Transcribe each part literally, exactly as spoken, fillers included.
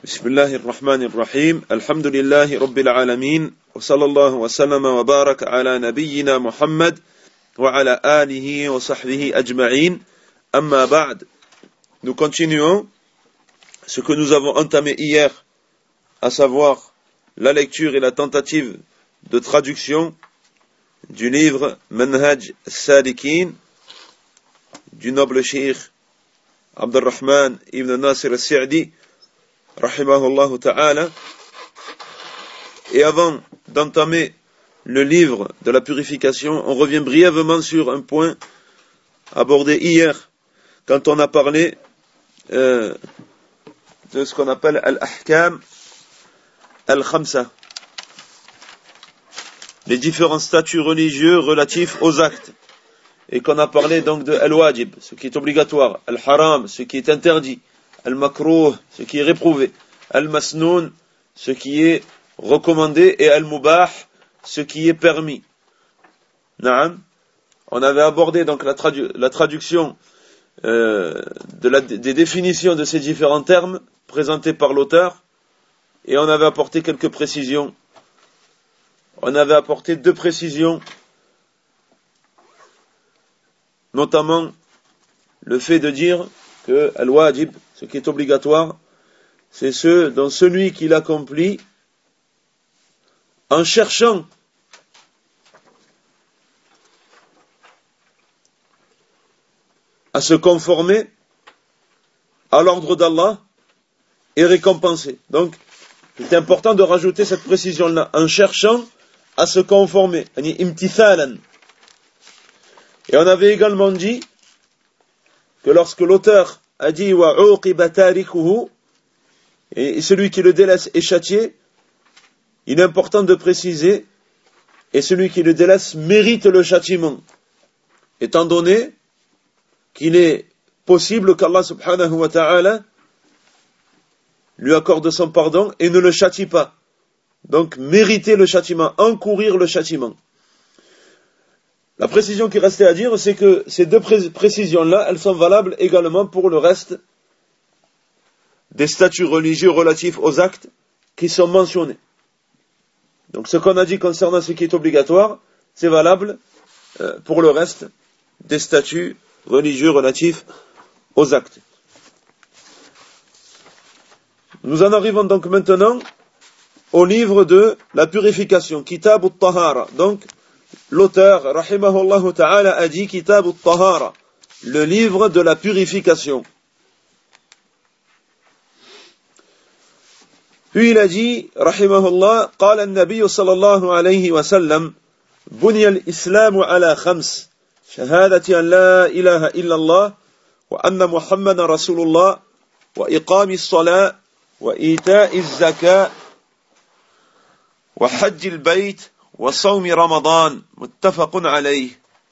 بسم الله الرحمن الرحيم الحمد لله رب العالمين وصلى الله وسلم وبارك على نبينا محمد وعلى آله وصحبه أجمعين أما بعد. Nous continuons ce que nous avons entamé hier, à savoir la lecture et la tentative de traduction du livre Manhaj al-Salikin du noble cheikh Abdurrahman ibn Nasir al-Sa'di rahimahullah ta'ala. Et avant d'entamer le livre de la purification, on revient brièvement sur un point abordé hier quand on a parlé euh, de ce qu'on appelle al-ahkam al-khamsa, les différents statuts religieux relatifs aux actes, et qu'on a parlé donc de al-wajib, ce qui est obligatoire, al-haram, ce qui est interdit, al-makruh, ce qui est réprouvé, al-masnoun, ce qui est recommandé, et al-mubah, ce qui est permis. Naam. On avait abordé donc la, tradu- la traduction euh, de la, des définitions de ces différents termes présentés par l'auteur, et on avait apporté quelques précisions. On avait apporté deux précisions, notamment le fait de dire que al-wajib, ce qui est obligatoire, c'est ce dont celui qui l'accomplit en cherchant à se conformer à l'ordre d'Allah est récompensé. Donc, c'est important de rajouter cette précision-là, en cherchant à se conformer, imtithalan. Et on avait également dit que lorsque l'auteur a dit wa uqiba tarikuhu, et celui qui le délaisse est châtié, il est important de préciser, et celui qui le délaisse mérite le châtiment, étant donné qu'il est possible qu'Allah subhanahu wa ta'ala lui accorde son pardon et ne le châtie pas. Donc mériter le châtiment, encourir le châtiment. La précision qui restait à dire, c'est que ces deux pré- précisions-là, elles sont valables également pour le reste des statuts religieux relatifs aux actes qui sont mentionnés. Donc ce qu'on a dit concernant ce qui est obligatoire, c'est valable euh, pour le reste des statuts religieux relatifs aux actes. Nous en arrivons donc maintenant au livre de la purification, Kitab al-Tahara. Donc, l'auteur, rahimahullah ta'ala, a dit Kitab al-Tahara, le livre de la purification. Puis il a dit, rahimahullah, قال النبي صلى الله عليه وسلم بني الإسلام على خمس شهادة أن لا إله إلا الله وأن محمد رسول الله وإقام الصلاة وإيتاء الزكاة وحج البيت وصوم رمضان متفق عليه.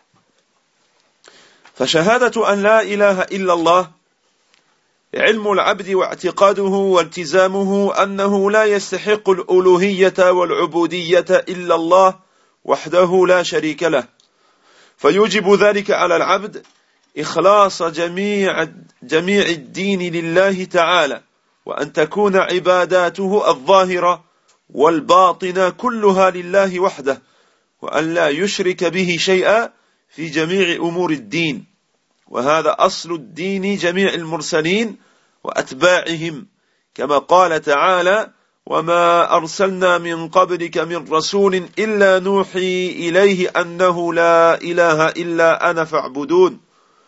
فشهادة أن لا إله إلا الله علم العبد واعتقاده والتزامه أنه لا يستحق الألوهية والعبودية إلا الله وحده لا شريك له، فيوجب ذلك على العبد إخلاص جميع جميع الدين لله تعالى، وأن تكون عباداته الظاهرة والباطنة كلها لله وحده، وأن لا يشرك به شيئا في جميع أمور الدين. وهذا أصل الدين جميع المرسلين وأتباعهم، كما قال تعالى وما أرسلنا من قبلك من رسول إلا نوحي إليه أنه لا إله إلا أنا فاعبدون.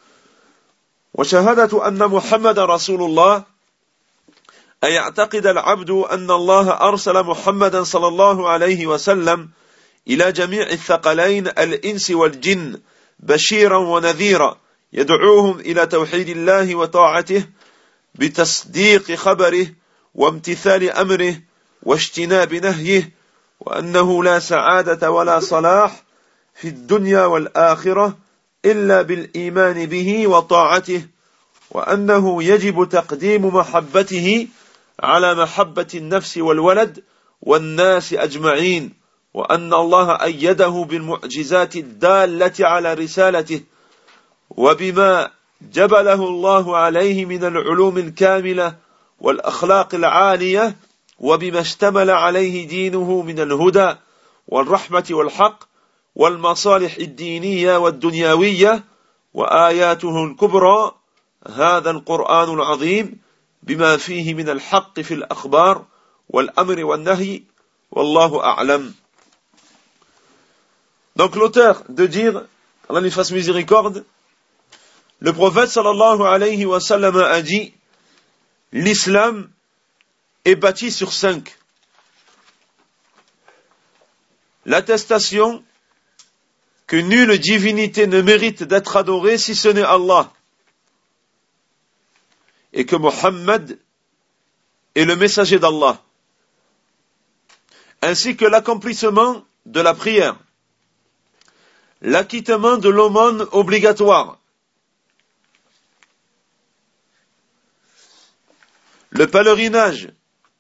وشهادة أن محمد رسول الله أن يعتقد العبد أن الله أرسل محمدا صلى الله عليه وسلم إلى جميع الثقلين الإنس والجن بشيرا ونذيرا يدعوهم إلى توحيد الله وطاعته بتصديق خبره وامتثال أمره واجتناب نهيه، وأنه لا سعادة ولا صلاح في الدنيا والآخرة إلا بالإيمان به وطاعته، وأنه يجب تقديم محبته على محبة النفس والولد والناس أجمعين، وأن الله أيده بالمعجزات الدالة على رسالته وبما جبله الله عليه من العلوم الكاملة والأخلاق العالية وبما اشتمل عليه دينه من الهدى والرحمة والحق والمصالح الدينية والدنيوية وآياته الكبرى هذا القرآن العظيم بما فيه من الحق في الأخبار والأمر والنهي والله أعلم. Donc l'auteur de dire, Allah lui fasse miséricorde, le prophète sallallahu alayhi wa sallam a dit, l'islam est bâti sur cinq. L'attestation que nulle divinité ne mérite d'être adorée si ce n'est Allah, et que Mohammed est le messager d'Allah, ainsi que l'accomplissement de la prière, l'acquittement de l'aumône obligatoire, le pèlerinage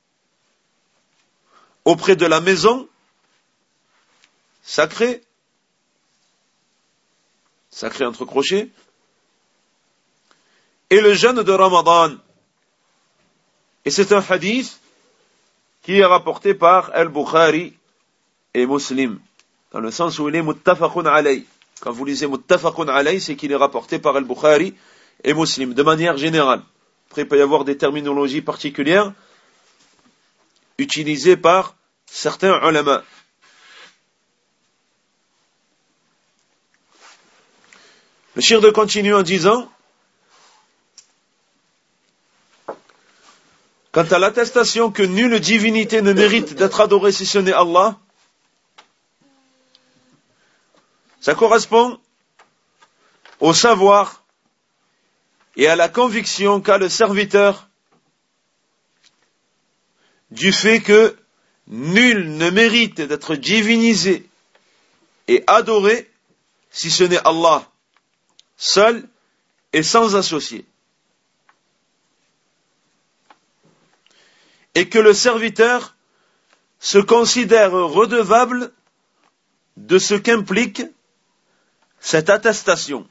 auprès de la maison sacrée, sacré entre crochets, et le jeûne de Ramadan. Et c'est un hadith qui est rapporté par Al-Bukhari et Muslim, dans le sens où il est muttafaqun alayh. Quand vous lisez muttafaqun alayh, c'est qu'il est rapporté par Al-Bukhari et Muslim, de manière générale. Après, il peut y avoir des terminologies particulières utilisées par certains ulama. Le shir continue en disant, quant à l'attestation que nulle divinité ne mérite d'être adorée si ce n'est Allah, ça correspond au savoir et à la conviction qu'a le serviteur du fait que nul ne mérite d'être divinisé et adoré si ce n'est Allah, seul et sans associé. Et que le serviteur se considère redevable de ce qu'implique cette attestation.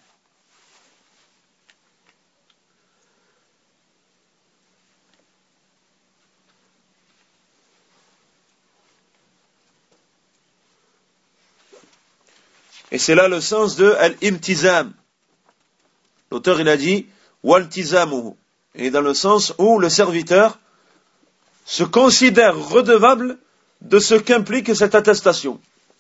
Et c'est là le sens de al-imtizam. L'auteur il a dit wal-tizamuhu. Et dans le sens où le serviteur se considère redevable de ce qu'implique cette attestation.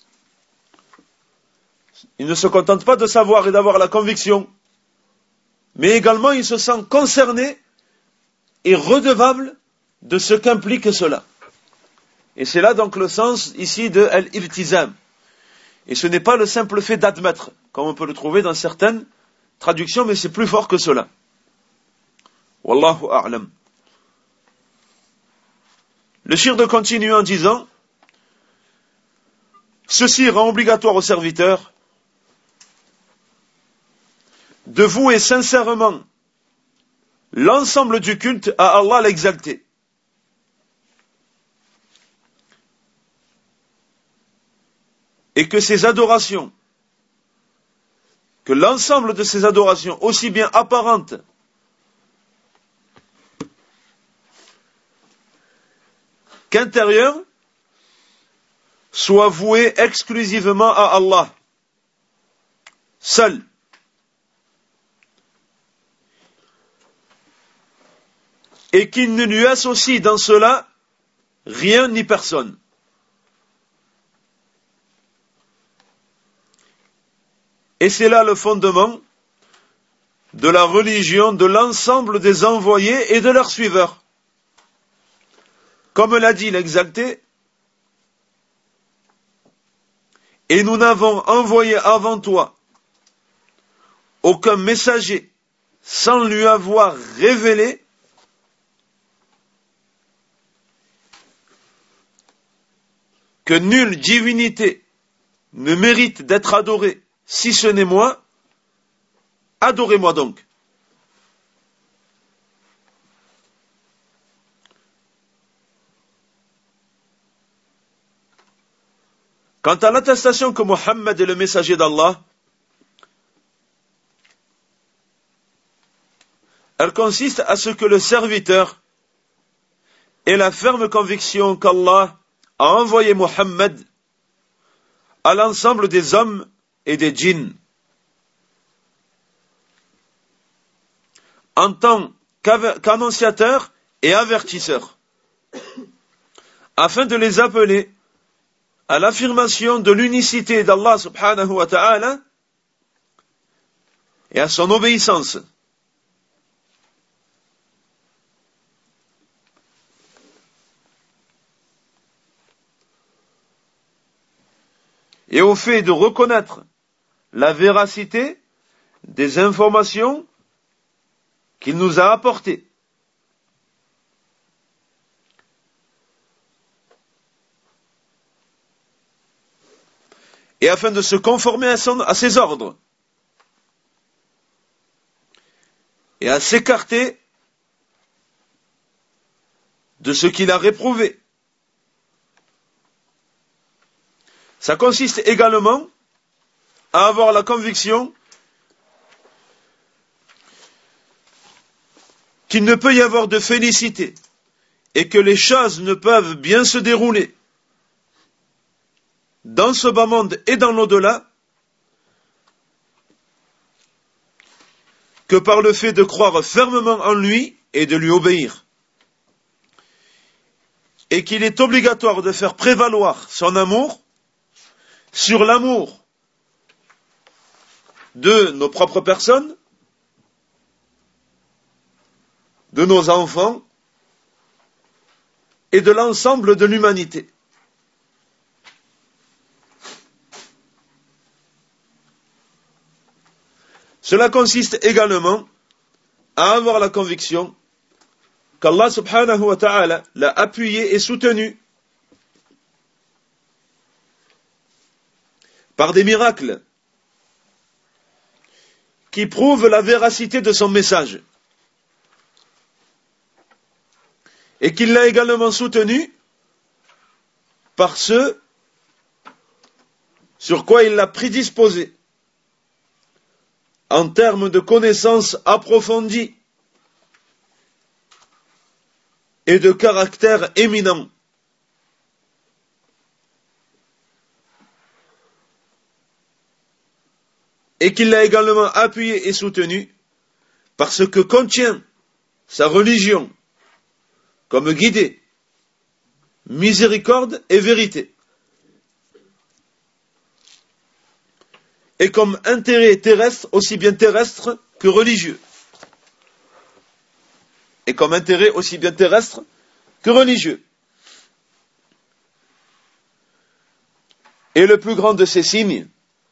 Il ne se contente pas de savoir et d'avoir la conviction, mais également il se sent concerné et redevable de ce qu'implique cela. Et c'est là donc le sens ici de al-ibtizam. Et ce n'est pas le simple fait d'admettre, comme on peut le trouver dans certaines traductions, mais c'est plus fort que cela. Wallahu a'lam. Le shir de continue en disant, ceci rend obligatoire au serviteur de vouer sincèrement l'ensemble du culte à Allah l'exalté. Et que ces adorations, que l'ensemble de ces adorations, aussi bien apparentes qu'intérieures, soient vouées exclusivement à Allah, seul. Et qu'il ne lui associe dans cela rien ni personne. Et c'est là le fondement de la religion de l'ensemble des envoyés et de leurs suiveurs. Comme l'a dit l'exalté, et nous n'avons envoyé avant toi aucun messager sans lui avoir révélé que nulle divinité ne mérite d'être adorée si ce n'est moi, adorez-moi donc. Quant à l'attestation que Mohammed est le messager d'Allah, elle consiste à ce que le serviteur et la ferme conviction qu'Allah a envoyé Mohammed à l'ensemble des hommes et des djinns en tant qu'annonciateur et avertisseur, afin de les appeler à l'affirmation de l'unicité d'Allah subhanahu wa ta'ala et à son obéissance. Et au fait de reconnaître la véracité des informations qu'il nous a apportées. Et afin de se conformer à, son, à ses ordres et à s'écarter de ce qu'il a réprouvé. Ça consiste également à avoir la conviction qu'il ne peut y avoir de félicité et que les choses ne peuvent bien se dérouler dans ce bas monde et dans l'au-delà que par le fait de croire fermement en lui et de lui obéir. Et qu'il est obligatoire de faire prévaloir son amour sur l'amour de nos propres personnes, de nos enfants et de l'ensemble de l'humanité. Cela consiste également à avoir la conviction qu'Allah subhanahu wa ta'ala l'a appuyé et soutenu par des miracles qui prouvent la véracité de son message et qu'il l'a également soutenu par ce sur quoi il l'a prédisposé en termes de connaissances approfondies et de caractère éminent. Et qu'il l'a également appuyé et soutenu par ce que contient sa religion comme guidée, miséricorde et vérité, et comme intérêt terrestre, aussi bien terrestre que religieux, et comme intérêt aussi bien terrestre que religieux. Et le plus grand de ces signes,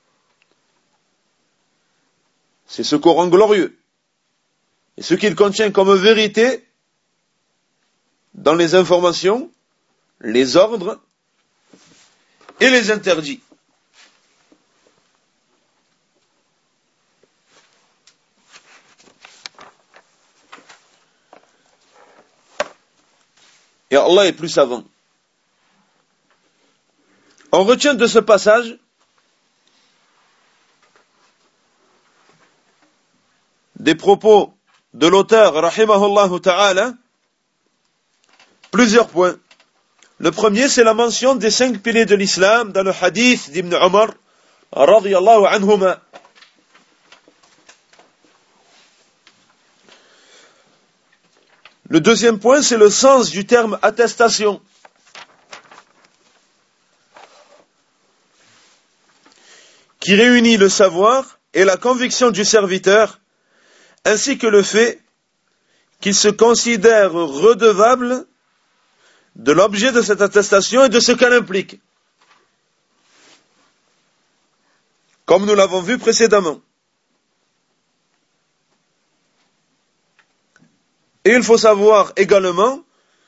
c'est ce Coran glorieux, et ce qu'il contient comme vérité dans les informations, les ordres et les interdits. Et Allah est plus savant. On retient de ce passage des propos de l'auteur, rahimahullah ta'ala, plusieurs points. Le premier, c'est la mention des cinq piliers de l'islam dans le hadith d'Ibn Omar, radiyallahu anhuma. Le deuxième point, c'est le sens du terme attestation. Qui réunit le savoir et la conviction du serviteur, ainsi que le fait qu'il se considère redevable de l'objet de cette attestation et de ce qu'elle implique, comme nous l'avons vu précédemment. Et il faut savoir également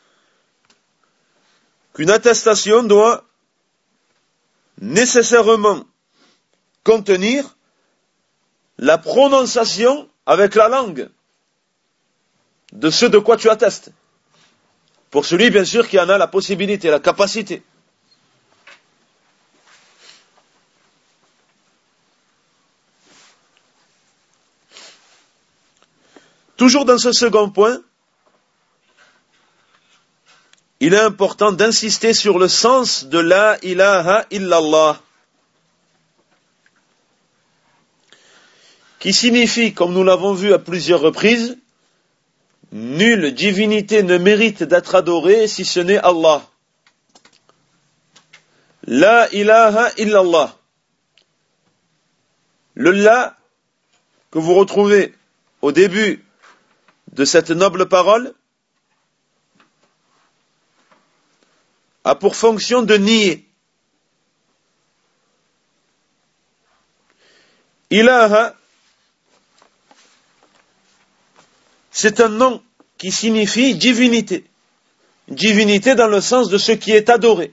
qu'une attestation doit nécessairement contenir la prononciation avec la langue de ce de quoi tu attestes. Pour celui, bien sûr, qui en a la possibilité, la capacité. Toujours dans ce second point, il est important d'insister sur le sens de la ilaha illallah, qui signifie, comme nous l'avons vu à plusieurs reprises, nulle divinité ne mérite d'être adorée si ce n'est Allah. La ilaha illallah. Le la que vous retrouvez au début de cette noble parole a pour fonction de nier. Ilaha, c'est un nom qui signifie divinité. Divinité dans le sens de ce qui est adoré.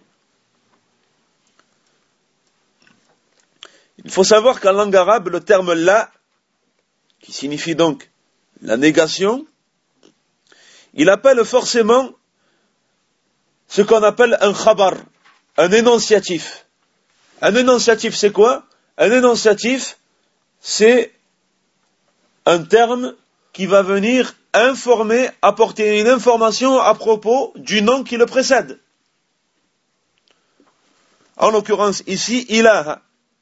Il faut savoir qu'en langue arabe, le terme la, qui signifie donc la négation, il appelle forcément ce qu'on appelle un khabar, un énonciatif. Un énonciatif, c'est quoi? Un énonciatif, c'est un terme qui va venir informer, apporter une information à propos du nom qui le précède. En l'occurrence ici, ilaha.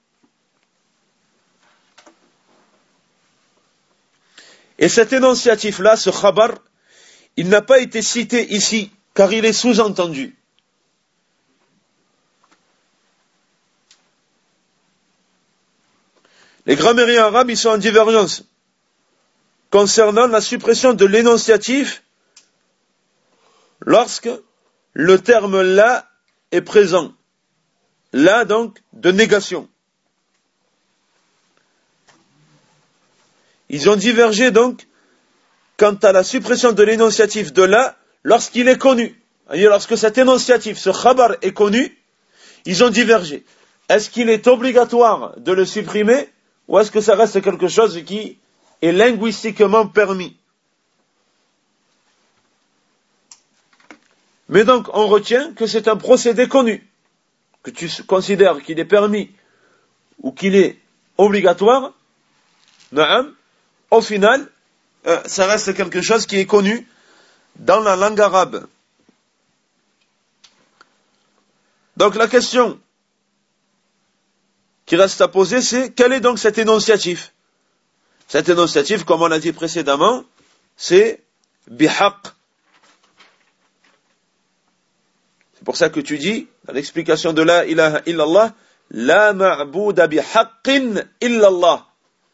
Et cet énonciatif-là, ce khabar, il n'a pas été cité ici, car il est sous-entendu. Les grammairiens arabes, ils sont en divergence concernant la suppression de l'énonciatif lorsque le terme la est présent. La, donc, de négation. Ils ont divergé donc quant à la suppression de l'énonciatif de la lorsqu'il est connu. C'est-à-dire lorsque cet énonciatif, ce khabar est connu, ils ont divergé. Est-ce qu'il est obligatoire de le supprimer ou est-ce que ça reste quelque chose qui est linguistiquement permis? Mais donc on retient que c'est un procédé connu, que tu considères qu'il est permis ou qu'il est obligatoire, na'am. Au final, euh, ça reste quelque chose qui est connu dans la langue arabe. Donc la question qui reste à poser, c'est quel est donc cet énonciatif? Cet énonciatif, comme on l'a dit précédemment, c'est bihaq. C'est pour ça que tu dis, dans l'explication de la ilaha illallah, la ma'bouda bihaqqin illallah.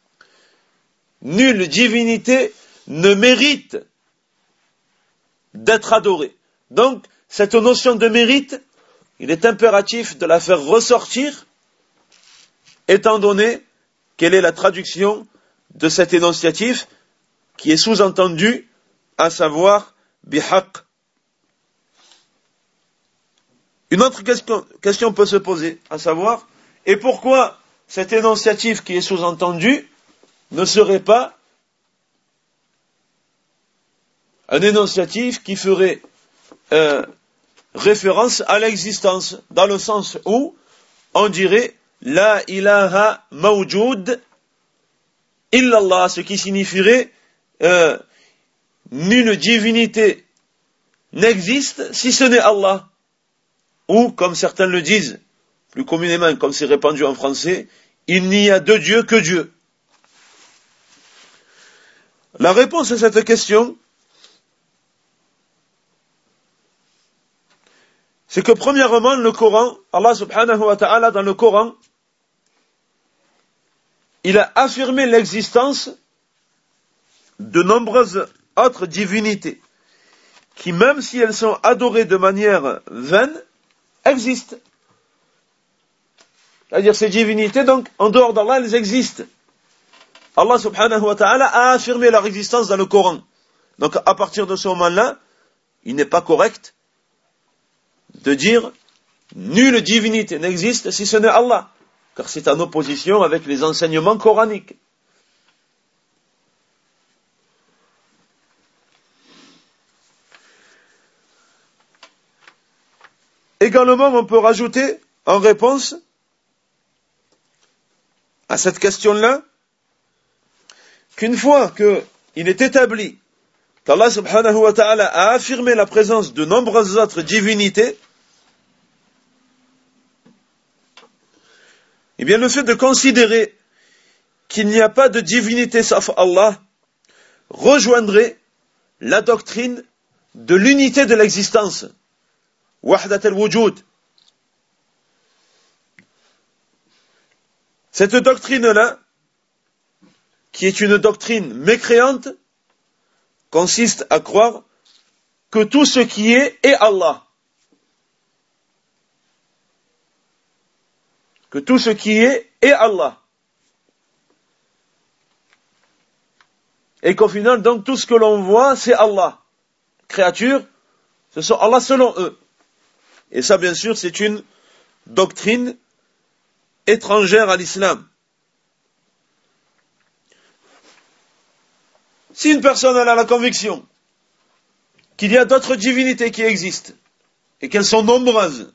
Nulle divinité ne mérite d'être adorée. Donc, cette notion de mérite, il est impératif de la faire ressortir, étant donné quelle est la traduction de cet énonciatif qui est sous-entendu, à savoir bihaq. Une autre question, question peut se poser, à savoir, et pourquoi cet énonciatif qui est sous-entendu ne serait pas un énonciatif qui ferait euh, référence à l'existence, dans le sens où on dirait la ilaha mawjoud illallah, ce qui signifierait euh, nulle divinité n'existe si ce n'est Allah, ou comme certains le disent plus communément, comme c'est répandu en français, il n'y a de Dieu que Dieu. La réponse à cette question, c'est que premièrement, le Coran, Allah subhanahu wa ta'ala dans le Coran, il a affirmé l'existence de nombreuses autres divinités, qui même si elles sont adorées de manière vaine, existent. C'est-à-dire ces divinités, donc, en dehors d'Allah, elles existent. Allah subhanahu wa ta'ala a affirmé leur existence dans le Coran. Donc à partir de ce moment-là, il n'est pas correct de dire nulle divinité n'existe si ce n'est Allah, car c'est en opposition avec les enseignements coraniques. Également, on peut rajouter en réponse à cette question-là qu'une fois qu'il est établi qu'Allah subhanahu wa ta'ala a affirmé la présence de nombreuses autres divinités, eh bien le fait de considérer qu'il n'y a pas de divinité sauf Allah rejoindrait la doctrine de l'unité de l'existence, wahdat al-wujud. Cette doctrine-là, qui est une doctrine mécréante, consiste à croire que tout ce qui est est Allah. Que tout ce qui est est Allah. Et qu'au final, donc, tout ce que l'on voit, c'est Allah. Créatures, ce sont Allah selon eux. Et ça, bien sûr, c'est une doctrine étrangère à l'islam. Si une personne elle a la conviction qu'il y a d'autres divinités qui existent, et qu'elles sont nombreuses,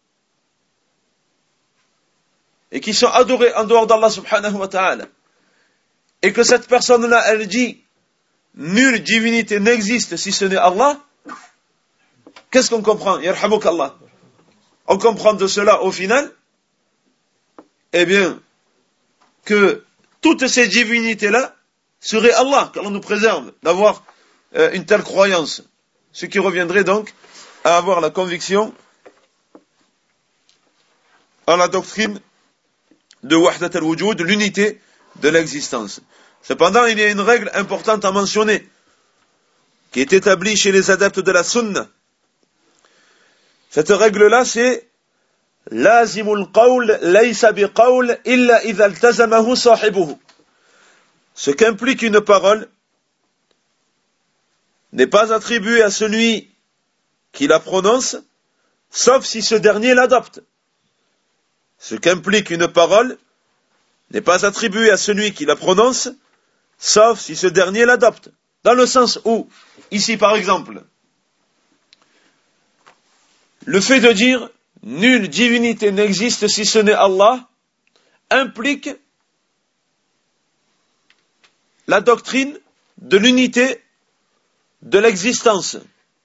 et qui sont adorées en dehors d'Allah subhanahu wa ta'ala, et que cette personne-là, elle dit, nulle divinité n'existe si ce n'est Allah, qu'est-ce qu'on comprend? Yarhamukallah. On comprend de cela, au final, eh bien, que toutes ces divinités-là seraient Allah, qu'Allah nous préserve d'avoir euh, une telle croyance. Ce qui reviendrait donc à avoir la conviction en la doctrine de Wahdat al-Wujud, de l'unité de l'existence. Cependant, il y a une règle importante à mentionner, qui est établie chez les adeptes de la Sunna. Cette règle-là, c'est Lazimul qawl laysa biqawl illa idha iltazamahu sahibuhu. Ce qu'implique une parole n'est pas attribué à celui qui la prononce, sauf si ce dernier l'adopte. Ce qu'implique une parole n'est pas attribué à celui qui la prononce, sauf si ce dernier l'adopte. Dans le sens où, ici par exemple, le fait de dire « nulle divinité n'existe si ce n'est Allah » implique la doctrine de l'unité de l'existence.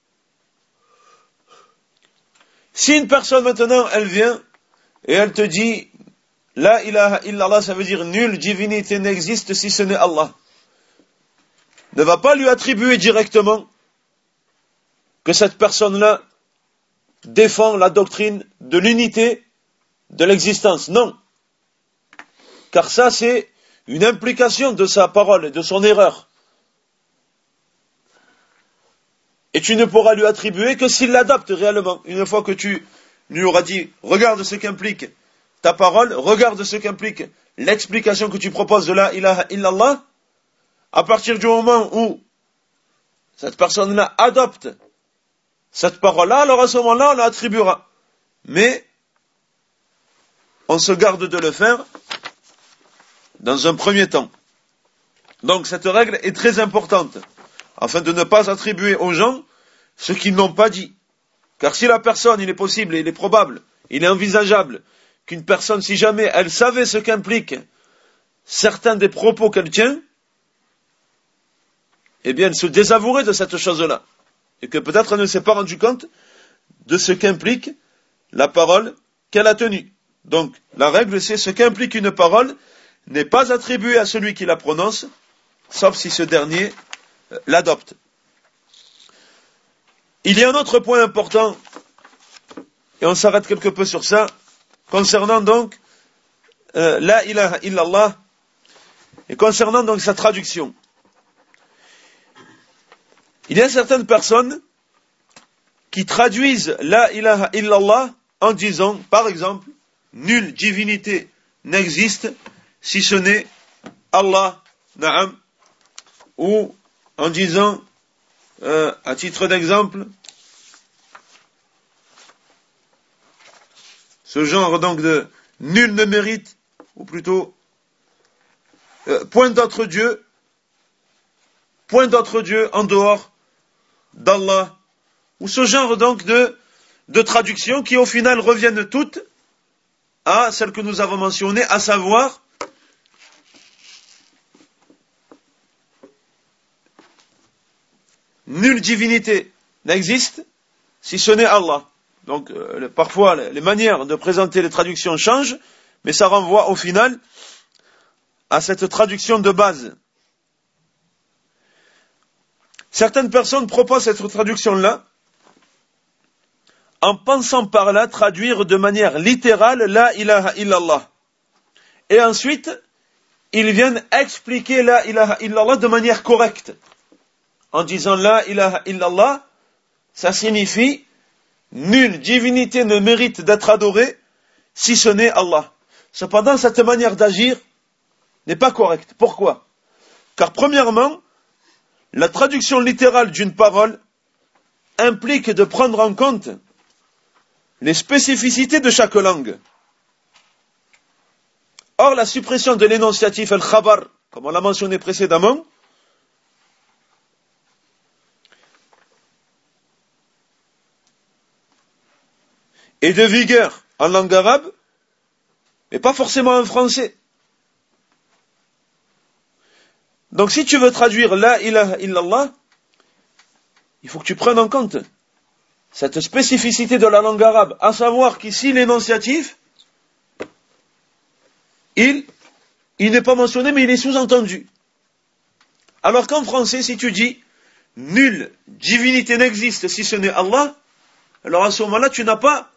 Si une personne maintenant, elle vient et elle te dit « La ilaha illallah », ça veut dire « nulle divinité n'existe si ce n'est Allah », ne va pas lui attribuer directement que cette personne-là défend la doctrine de l'unité de l'existence. Non. Car ça, c'est une implication de sa parole et de son erreur. Et tu ne pourras lui attribuer que s'il l'adapte réellement. Une fois que tu lui auras dit, regarde ce qu'implique ta parole, regarde ce qu'implique l'explication que tu proposes de la ilaha illallah, à partir du moment où cette personne-là adopte cette parole-là, alors à ce moment-là, on l'attribuera. Mais on se garde de le faire dans un premier temps. Donc cette règle est très importante, afin de ne pas attribuer aux gens ce qu'ils n'ont pas dit. Car si la personne, il est possible, il est probable, il est envisageable qu'une personne, si jamais elle savait ce qu'impliquent certains des propos qu'elle tient, eh bien elle se désavouerait de cette chose-là. Et que peut-être elle ne s'est pas rendu compte de ce qu'implique la parole qu'elle a tenue. Donc, la règle, c'est ce qu'implique une parole n'est pas attribué à celui qui la prononce, sauf si ce dernier l'adopte. Il y a un autre point important, et on s'arrête quelque peu sur ça, concernant donc euh, la ilaha illallah, et concernant donc sa traduction. Il y a certaines personnes qui traduisent la ilaha illallah en disant, par exemple, nulle divinité n'existe si ce n'est Allah, na'am, ou en disant, euh, à titre d'exemple, ce genre donc de nul ne mérite, ou plutôt, euh, point d'autre Dieu, point d'autre Dieu en dehors d'Allah, ou ce genre donc de, de traductions qui au final reviennent toutes à celle que nous avons mentionnée, à savoir nulle divinité n'existe si ce n'est Allah. Donc euh, parfois les manières de présenter les traductions changent, mais ça renvoie au final à cette traduction de base. Certaines personnes proposent cette traduction-là en pensant par là traduire de manière littérale la ilaha illallah. Et ensuite, ils viennent expliquer la ilaha illallah de manière correcte. En disant la ilaha illallah, ça signifie nulle divinité ne mérite d'être adorée si ce n'est Allah. Cependant, cette manière d'agir n'est pas correcte. Pourquoi? Car premièrement, la traduction littérale d'une parole implique de prendre en compte les spécificités de chaque langue. Or, la suppression de l'énonciatif al-khabar, comme on l'a mentionné précédemment, est de vigueur en langue arabe, mais pas forcément en français. Donc si tu veux traduire la ilaha illallah, il faut que tu prennes en compte cette spécificité de la langue arabe, à savoir qu'ici l'énonciatif, il, il n'est pas mentionné, mais il est sous-entendu. Alors qu'en français, si tu dis nulle divinité n'existe si ce n'est Allah, alors à ce moment-là, tu n'as pas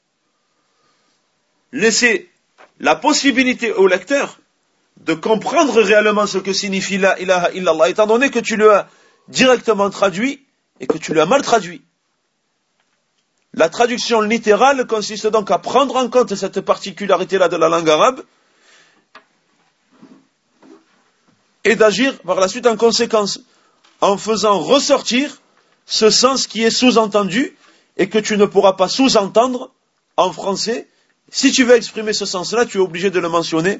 laissé la possibilité au lecteur de comprendre réellement ce que signifie la ilaha illallah, étant donné que tu l'as directement traduit et que tu l'as mal traduit. La traduction littérale consiste donc à prendre en compte cette particularité-là de la langue arabe et d'agir par la suite en conséquence, en faisant ressortir ce sens qui est sous-entendu et que tu ne pourras pas sous-entendre en français. Si tu veux exprimer ce sens-là, tu es obligé de le mentionner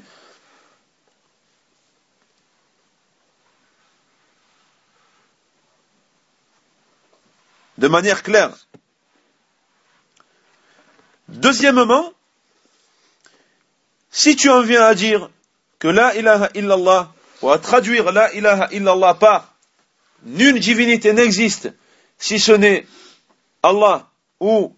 de manière claire. Deuxièmement, si tu en viens à dire que la ilaha illallah, ou à traduire la ilaha illallah par nulle divinité n'existe si ce n'est Allah, ou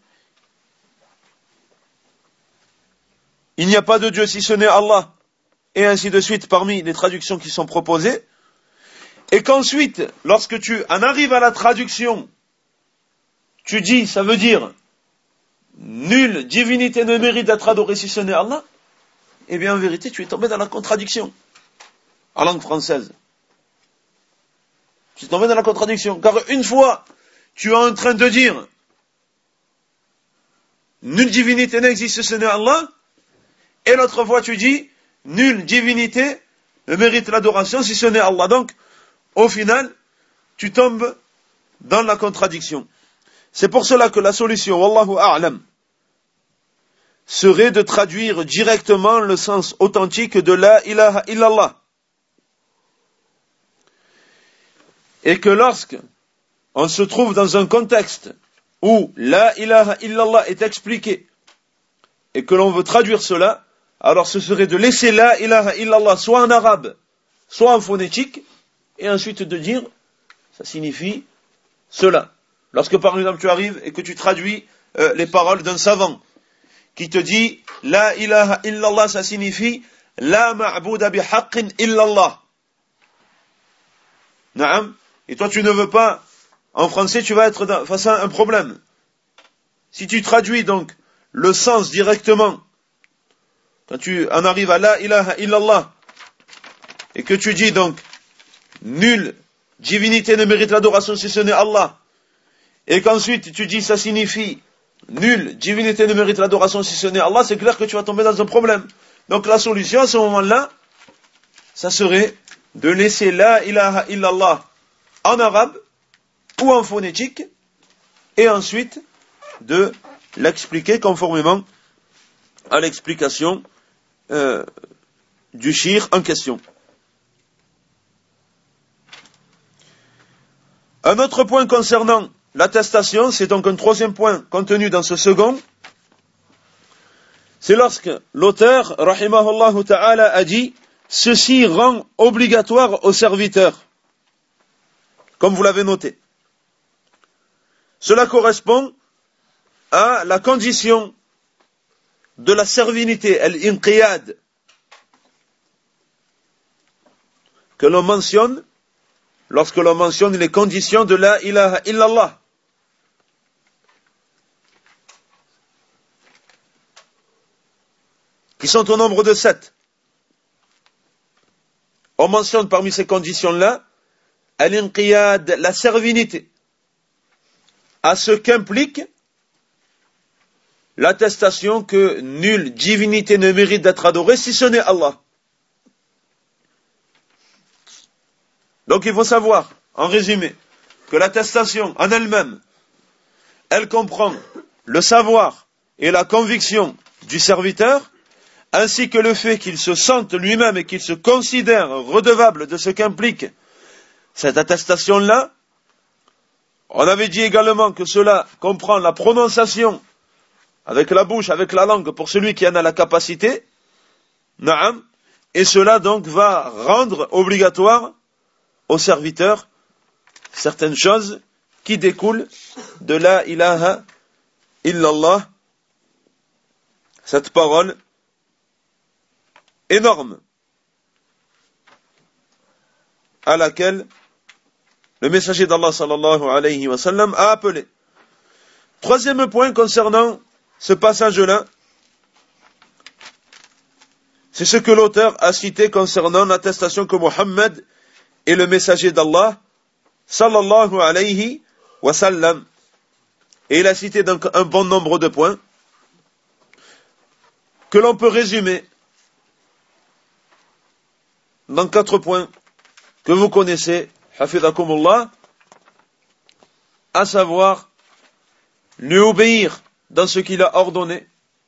il n'y a pas de Dieu si ce n'est Allah, et ainsi de suite parmi les traductions qui sont proposées, et qu'ensuite, lorsque tu en arrives à la traduction, tu dis, ça veut dire nulle divinité ne mérite d'être adorée si ce n'est Allah, eh bien en vérité tu es tombé dans la contradiction en langue française. Tu es tombé dans la contradiction, car une fois tu es en train de dire nulle divinité n'existe si ce n'est Allah, et l'autre fois tu dis nulle divinité ne mérite l'adoration si ce n'est Allah. Donc au final tu tombes dans la contradiction. C'est pour cela que la solution, wallahu a'lam, serait de traduire directement le sens authentique de la ilaha illallah. Et que lorsque on se trouve dans un contexte où la ilaha illallah est expliquée et que l'on veut traduire cela, alors ce serait de laisser la ilaha illallah soit en arabe, soit en phonétique, et ensuite de dire, ça signifie cela. Lorsque par exemple tu arrives et que tu traduis euh, les paroles d'un savant qui te dit la ilaha illallah, ça signifie la ma'bouda bihaqqin illallah. Naam. Et toi tu ne veux pas, en français tu vas être dans, face à un problème. Si tu traduis donc le sens directement, quand tu en arrives à la ilaha illallah, et que tu dis donc nulle divinité ne mérite l'adoration si ce n'est Allah, et qu'ensuite tu dis ça signifie nulle divinité ne mérite l'adoration si ce n'est Allah, c'est clair que tu vas tomber dans un problème. Donc la solution à ce moment-là, ça serait de laisser la ilaha illallah en arabe ou en phonétique, et ensuite de l'expliquer conformément à l'explication euh, du shir en question. Un autre point concernant l'attestation, c'est donc un troisième point contenu dans ce second, c'est lorsque l'auteur, rahimahullah ta'ala, a dit « Ceci rend obligatoire aux serviteurs », comme vous l'avez noté. cela correspond à la condition de la servilité, al-inqiyad, que l'on mentionne lorsque l'on mentionne les conditions de la ilaha illallah. Qui sont au nombre de sept. On mentionne parmi ces conditions-là al-inqiyad, la servilité, à ce qu'implique l'attestation que nulle divinité ne mérite d'être adorée si ce n'est Allah. Donc il faut savoir, en résumé, que l'attestation en elle-même, elle comprend le savoir et la conviction du serviteur, ainsi que le fait qu'il se sente lui-même et qu'il se considère redevable de ce qu'implique cette attestation-là. On avait dit également que cela comprend la prononciation avec la bouche, avec la langue, pour celui qui en a la capacité, na'am, et cela donc va rendre obligatoire au serviteur certaines choses qui découlent de la ilaha illallah, cette parole énorme à laquelle le messager d'Allah sallallahu alayhi wa sallam a appelé. Troisième point concernant ce passage-là, c'est ce que l'auteur a cité concernant l'attestation que Mohammed est le messager d'Allah sallallahu alayhi wa sallam. Et il a cité donc un bon nombre de points que l'on peut résumer dans quatre points que vous connaissez, hafidhakumullah, à savoir lui obéir dans ce qu'il a ordonné,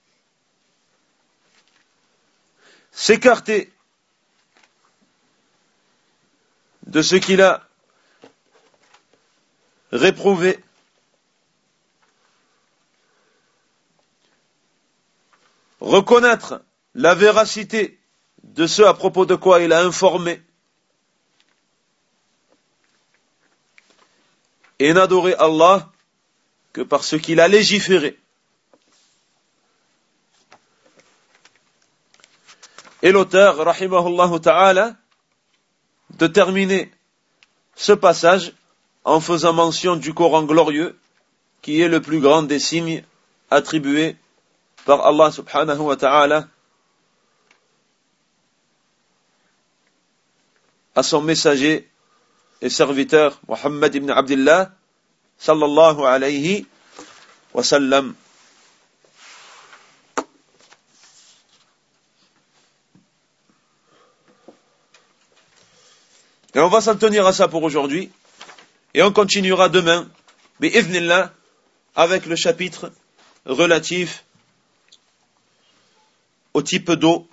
s'écarter de ce qu'il a réprouvé, reconnaître la véracité de ce à propos de quoi il a informé, et n'adorer Allah que par ce qu'il a légiféré. Et l'auteur, rahimahullah ta'ala, de terminer ce passage en faisant mention du Coran glorieux, qui est le plus grand des signes attribués par Allah subhanahu wa ta'ala à son messager et serviteur Muhammad ibn Abdullah sallallahu alayhi wa sallam. Et on va s'en tenir à ça pour aujourd'hui. Et on continuera demain, bi'idhnillah, avec le chapitre relatif au type d'eau.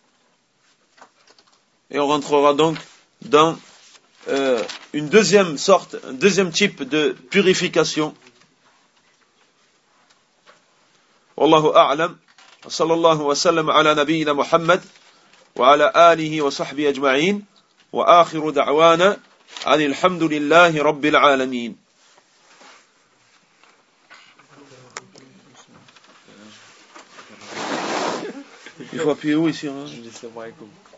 Et on rentrera donc dans euh, une deuxième sorte, un deuxième type de purification. Wallahu a'lam. Sallallahu wa sallam ala nabiyyina Muhammad wa ala alihi wa sahbihi ajma'in. وآخر دعوانا أن الحمد لله رب العالمين. Il faut appuyer où ici hein?